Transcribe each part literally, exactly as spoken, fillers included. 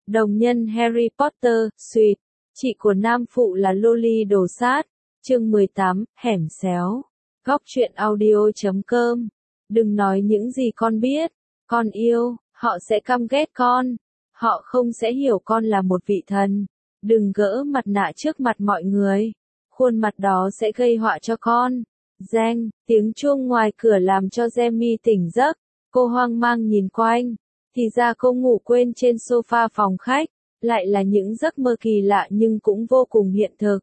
Đồng nhân Harry Potter, Sweet, chị của nam phụ là Loli đồ sát, chương mười tám, hẻm xéo, góc truyện audio chấm com. Đừng nói những gì con biết, con yêu, họ sẽ căm ghét con, họ không sẽ hiểu con là một vị thần. Đừng gỡ mặt nạ trước mặt mọi người, khuôn mặt đó sẽ gây họa cho con. Giang, tiếng chuông ngoài cửa làm cho Jamie tỉnh giấc, cô hoang mang nhìn quanh, thì ra cô ngủ quên trên sofa phòng khách, lại là những giấc mơ kỳ lạ nhưng cũng vô cùng hiện thực.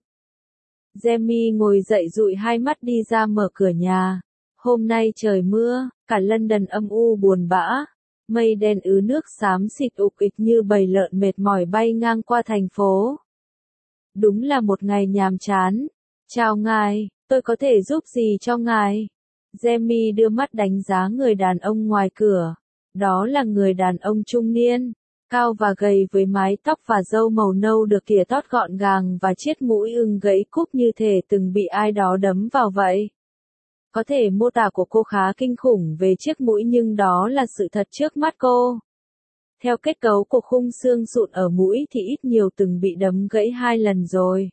Jamie ngồi dậy dụi hai mắt đi ra mở cửa nhà. Hôm nay trời mưa, cả London âm u buồn bã, mây đen ứ nước xám xịt ục ịch như bầy lợn mệt mỏi bay ngang qua thành phố. Đúng là một ngày nhàm chán. Chào ngài, tôi có thể giúp gì cho ngài? Jamie đưa mắt đánh giá người đàn ông ngoài cửa. Đó là người đàn ông trung niên, cao và gầy với mái tóc và râu màu nâu được kỉa tót gọn gàng và chiếc mũi ưng gãy cúp như thể từng bị ai đó đấm vào vậy. Có thể mô tả của cô khá kinh khủng về chiếc mũi nhưng đó là sự thật trước mắt cô. Theo kết cấu của khung xương sụn ở mũi thì ít nhiều từng bị đấm gãy hai lần rồi.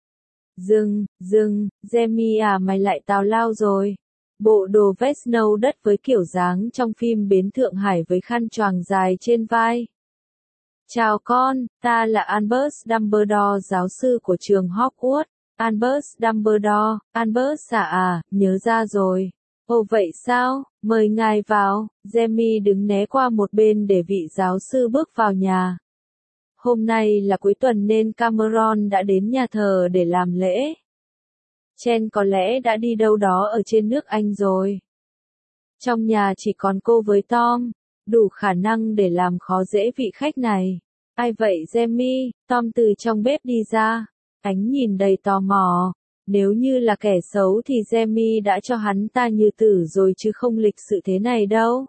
Dừng, dừng, Jamie à mày lại tào lao rồi. Bộ đồ vest nâu đất với kiểu dáng trong phim Bến Thượng Hải với khăn choàng dài trên vai. Chào con, ta là Albus Dumbledore, giáo sư của trường Hogwarts. Albus Dumbledore, Albus à à, nhớ ra rồi. Ồ vậy sao, mời ngài vào. Jamie đứng né qua một bên để vị giáo sư bước vào nhà. Hôm nay là cuối tuần nên Cameron đã đến nhà thờ để làm lễ. Chen có lẽ đã đi đâu đó ở trên nước Anh rồi. Trong nhà chỉ còn cô với Tom, đủ khả năng để làm khó dễ vị khách này. Ai vậy Jamie? Tom từ trong bếp đi ra, ánh nhìn đầy tò mò. Nếu như là kẻ xấu thì Jamie đã cho hắn ta như tử rồi chứ không lịch sự thế này đâu.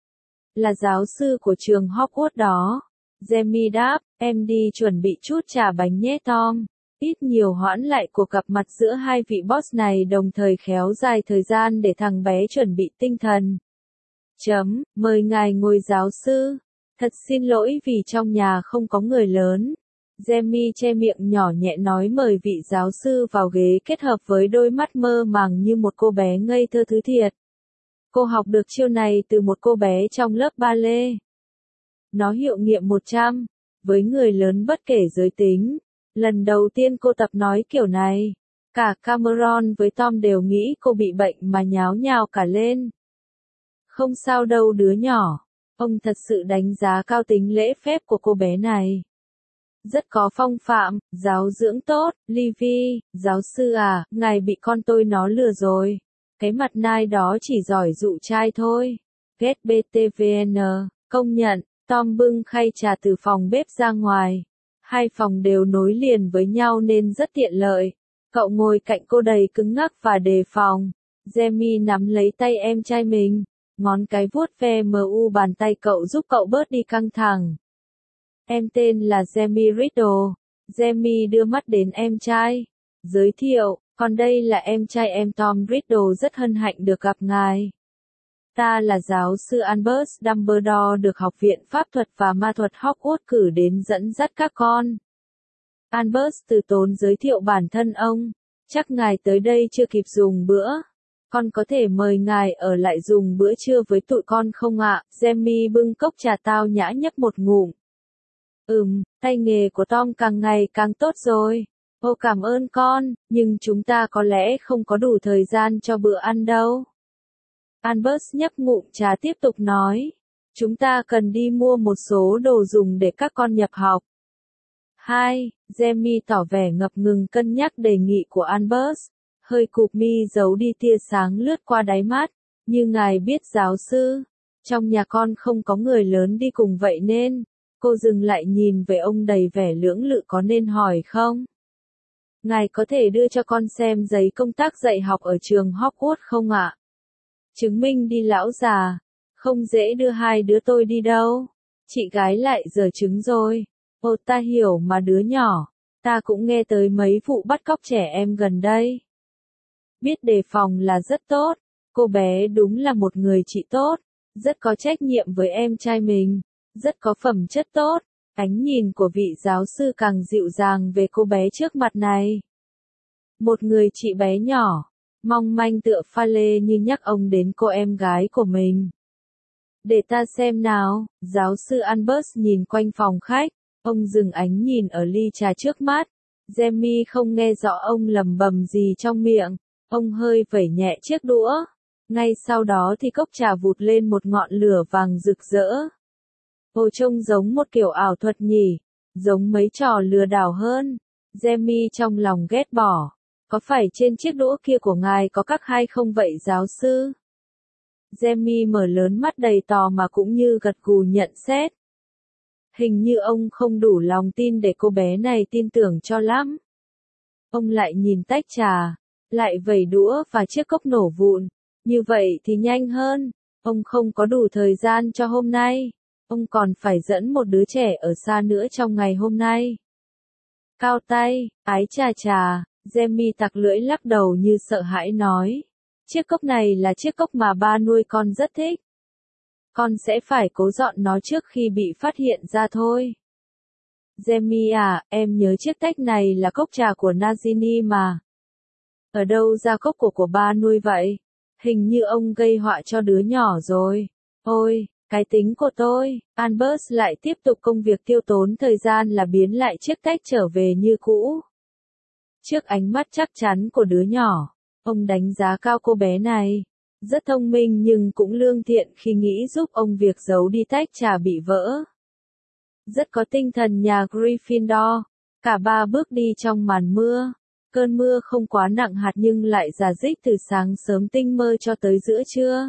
Là giáo sư của trường Hogwarts đó. Jamie đáp, em đi chuẩn bị chút trà bánh nhé Tom. Ít nhiều hoãn lại cuộc gặp mặt giữa hai vị boss này đồng thời khéo dài thời gian để thằng bé chuẩn bị tinh thần. Chấm, mời ngài ngồi giáo sư. Thật xin lỗi vì trong nhà không có người lớn. Jamie che miệng nhỏ nhẹ nói mời vị giáo sư vào ghế kết hợp với đôi mắt mơ màng như một cô bé ngây thơ thứ thiệt. Cô học được chiêu này từ một cô bé trong lớp ballet. Nó hiệu nghiệm một trăm, với người lớn bất kể giới tính. Lần đầu tiên cô tập nói kiểu này, cả Cameron với Tom đều nghĩ cô bị bệnh mà nháo nhào cả lên. Không sao đâu đứa nhỏ, ông thật sự đánh giá cao tính lễ phép của cô bé này. Rất có phong phạm, giáo dưỡng tốt. Livy, giáo sư à, ngài bị con tôi nó lừa rồi. Cái mặt nai đó chỉ giỏi dụ trai thôi. Ghét bê tê vê en, công nhận. Tom bưng khay trà từ phòng bếp ra ngoài. Hai phòng đều nối liền với nhau nên rất tiện lợi. Cậu ngồi cạnh cô đầy cứng ngắc và đề phòng. Jamie nắm lấy tay em trai mình. Ngón cái vuốt ve mờ u bàn tay cậu giúp cậu bớt đi căng thẳng. Em tên là Jamie Riddle. Jamie đưa mắt đến em trai. Giới thiệu, còn đây là em trai em Tom Riddle, rất hân hạnh được gặp ngài. Ta là giáo sư Albus Dumbledore được Học viện Pháp thuật và Ma thuật Hogwarts cử đến dẫn dắt các con. Albus từ tốn giới thiệu bản thân ông. Chắc ngài tới đây chưa kịp dùng bữa. Con có thể mời ngài ở lại dùng bữa trưa với tụi con không ạ? Jamie bưng cốc trà tao nhã nhấp một ngụm. Ừm, tay nghề của Tom càng ngày càng tốt rồi. Ô cảm ơn con, nhưng chúng ta có lẽ không có đủ thời gian cho bữa ăn đâu. Albus nhấp ngụm trà tiếp tục nói. Chúng ta cần đi mua một số đồ dùng để các con nhập học. Hai, Jamie tỏ vẻ ngập ngừng cân nhắc đề nghị của Albus. Hơi cụp mi giấu đi tia sáng lướt qua đáy mắt. Như ngài biết giáo sư, trong nhà con không có người lớn đi cùng vậy nên. Cô dừng lại nhìn về ông đầy vẻ lưỡng lự, có nên hỏi không? Ngài có thể đưa cho con xem giấy công tác dạy học ở trường Hogwarts không ạ? Chứng minh đi lão già. Không dễ đưa hai đứa tôi đi đâu. Chị gái lại giở trứng rồi. Ồ ta hiểu mà đứa nhỏ. Ta cũng nghe tới mấy vụ bắt cóc trẻ em gần đây. Biết đề phòng là rất tốt. Cô bé đúng là một người chị tốt. Rất có trách nhiệm với em trai mình. Rất có phẩm chất tốt. Ánh nhìn của vị giáo sư càng dịu dàng về cô bé trước mặt này. Một người chị bé nhỏ, mong manh tựa pha lê như nhắc ông đến cô em gái của mình. Để ta xem nào, giáo sư Albert nhìn quanh phòng khách, ông dừng ánh nhìn ở ly trà trước mắt. Jamie không nghe rõ ông lầm bầm gì trong miệng, ông hơi vẩy nhẹ chiếc đũa. Ngay sau đó thì cốc trà vụt lên một ngọn lửa vàng rực rỡ. Ồ, trông giống một kiểu ảo thuật nhỉ, giống mấy trò lừa đảo hơn. Jamie trong lòng ghét bỏ. Có phải trên chiếc đũa kia của ngài có các hai không vậy giáo sư? Jamie mở lớn mắt đầy tò mà cũng như gật gù nhận xét. Hình như ông không đủ lòng tin để cô bé này tin tưởng cho lắm. Ông lại nhìn tách trà, lại vẩy đũa và chiếc cốc nổ vụn. Như vậy thì nhanh hơn, ông không có đủ thời gian cho hôm nay. Ông còn phải dẫn một đứa trẻ ở xa nữa trong ngày hôm nay. Cao tay, ái chà chà, Jamie tặc lưỡi lắc đầu như sợ hãi nói. Chiếc cốc này là chiếc cốc mà ba nuôi con rất thích. Con sẽ phải cố dọn nó trước khi bị phát hiện ra thôi. Jamie à, em nhớ chiếc tách này là cốc trà của Nagini mà. Ở đâu ra cốc của của ba nuôi vậy? Hình như ông gây họa cho đứa nhỏ rồi. Ôi, cái tính của tôi. Albert lại tiếp tục công việc tiêu tốn thời gian là biến lại chiếc tách trở về như cũ. Trước ánh mắt chắc chắn của đứa nhỏ, ông đánh giá cao cô bé này. Rất thông minh nhưng cũng lương thiện khi nghĩ giúp ông việc giấu đi tách trà bị vỡ. Rất có tinh thần nhà Gryffindor. Cả ba bước đi trong màn mưa. Cơn mưa không quá nặng hạt nhưng lại rả rích từ sáng sớm tinh mơ cho tới giữa trưa.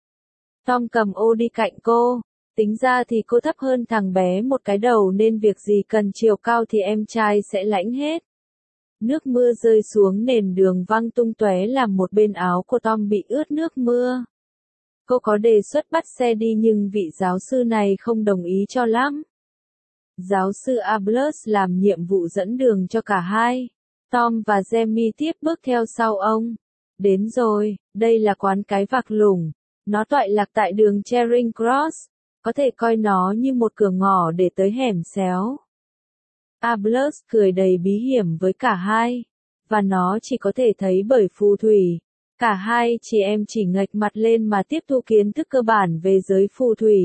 Tom cầm ô đi cạnh cô. Tính ra thì cô thấp hơn thằng bé một cái đầu nên việc gì cần chiều cao thì em trai sẽ lãnh hết. Nước mưa rơi xuống nền đường văng tung tóe làm một bên áo của Tom bị ướt nước mưa. Cô có đề xuất bắt xe đi nhưng vị giáo sư này không đồng ý cho lắm. Giáo sư Albert làm nhiệm vụ dẫn đường cho cả hai. Tom và Jamie tiếp bước theo sau ông. Đến rồi, đây là quán cái vạc lủng. Nó tọa lạc tại đường Charing Cross. Có thể coi nó như một cửa ngõ để tới hẻm xéo. Albert cười đầy bí hiểm với cả hai. Và nó chỉ có thể thấy bởi phù thủy. Cả hai chị em chỉ ngẩng mặt lên mà tiếp thu kiến thức cơ bản về giới phù thủy.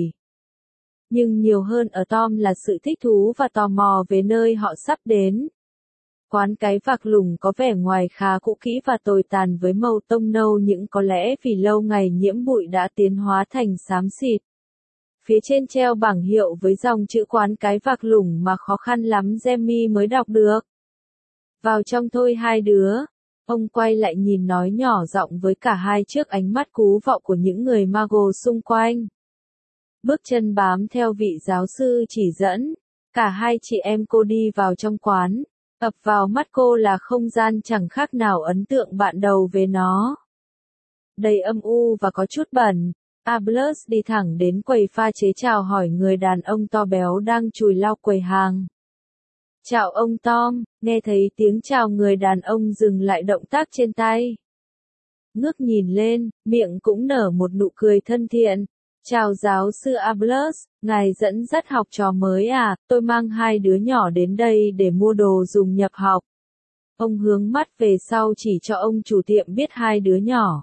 Nhưng nhiều hơn ở Tom là sự thích thú và tò mò về nơi họ sắp đến. Quán cái vạc lủng có vẻ ngoài khá cũ kỹ và tồi tàn với màu tông nâu nhưng có lẽ vì lâu ngày nhiễm bụi đã tiến hóa thành xám xịt. Phía trên treo bảng hiệu với dòng chữ quán cái vạc lủng mà khó khăn lắm Jamie mới đọc được. Vào trong thôi hai đứa. Ông quay lại nhìn nói nhỏ giọng với cả hai trước ánh mắt cú vọng của những người Muggle xung quanh. Bước chân bám theo vị giáo sư chỉ dẫn. Cả hai chị em cô đi vào trong quán. Ập vào mắt cô là không gian chẳng khác nào ấn tượng bạn đầu về nó. Đầy âm u và có chút bẩn. Albert đi thẳng đến quầy pha chế chào hỏi người đàn ông to béo đang chùi lau quầy hàng. Chào ông Tom, nghe thấy tiếng chào người đàn ông dừng lại động tác trên tay. Ngước nhìn lên, miệng cũng nở một nụ cười thân thiện. Chào giáo sư Albert, ngài dẫn dắt học trò mới à, tôi mang hai đứa nhỏ đến đây để mua đồ dùng nhập học. Ông hướng mắt về sau chỉ cho ông chủ tiệm biết hai đứa nhỏ.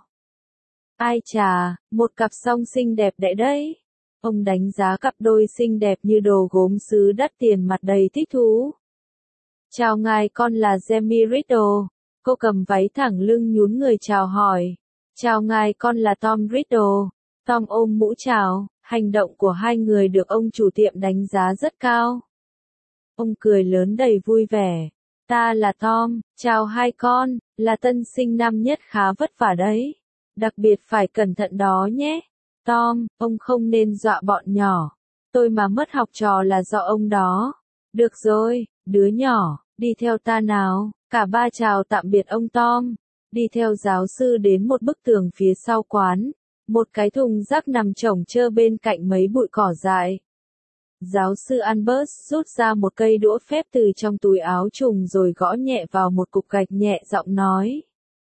Ai chà, một cặp song xinh đẹp đẽ đấy. Ông đánh giá cặp đôi xinh đẹp như đồ gốm sứ đắt tiền mặt đầy thích thú. Chào ngài, con là Jamie Riddle. Cô cầm váy thẳng lưng nhún người chào hỏi. Chào ngài, con là Tom Riddle. Tom ôm mũ chào, hành động của hai người được ông chủ tiệm đánh giá rất cao. Ông cười lớn đầy vui vẻ. Ta là Tom, chào hai con, là tân sinh năm nhất khá vất vả đấy. Đặc biệt phải cẩn thận đó nhé. Tom, ông không nên dọa bọn nhỏ. Tôi mà mất học trò là do ông đó. Được rồi, đứa nhỏ, đi theo ta nào. Cả ba chào tạm biệt ông Tom. Đi theo giáo sư đến một bức tường phía sau quán. Một cái thùng rác nằm chồng chơ bên cạnh mấy bụi cỏ dại. Giáo sư Albert rút ra một cây đũa phép từ trong túi áo trùng rồi gõ nhẹ vào một cục gạch nhẹ giọng nói.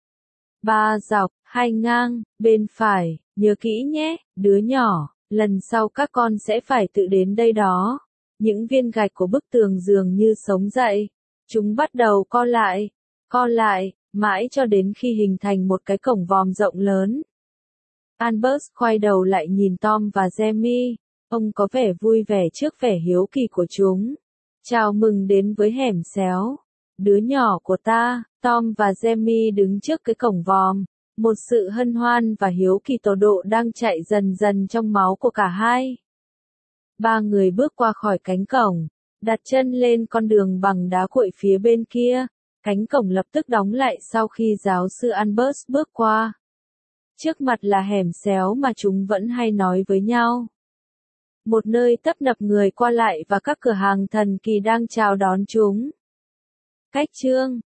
Ba dọc, hai ngang, bên phải, nhớ kỹ nhé, đứa nhỏ, lần sau các con sẽ phải tự đến đây đó. Những viên gạch của bức tường dường như sống dậy. Chúng bắt đầu co lại, co lại, mãi cho đến khi hình thành một cái cổng vòm rộng lớn. Albert quay đầu lại nhìn Tom và Jamie. Ông có vẻ vui vẻ trước vẻ hiếu kỳ của chúng. Chào mừng đến với hẻm xéo. Đứa nhỏ của ta, Tom và Jamie đứng trước cái cổng vòm. Một sự hân hoan và hiếu kỳ tột độ đang chạy dần dần trong máu của cả hai. Ba người bước qua khỏi cánh cổng, đặt chân lên con đường bằng đá cuội phía bên kia. Cánh cổng lập tức đóng lại sau khi giáo sư Albert bước qua. Trước mặt là hẻm xéo mà chúng vẫn hay nói với nhau. Một nơi tấp nập người qua lại và các cửa hàng thần kỳ đang chào đón chúng. Cách chương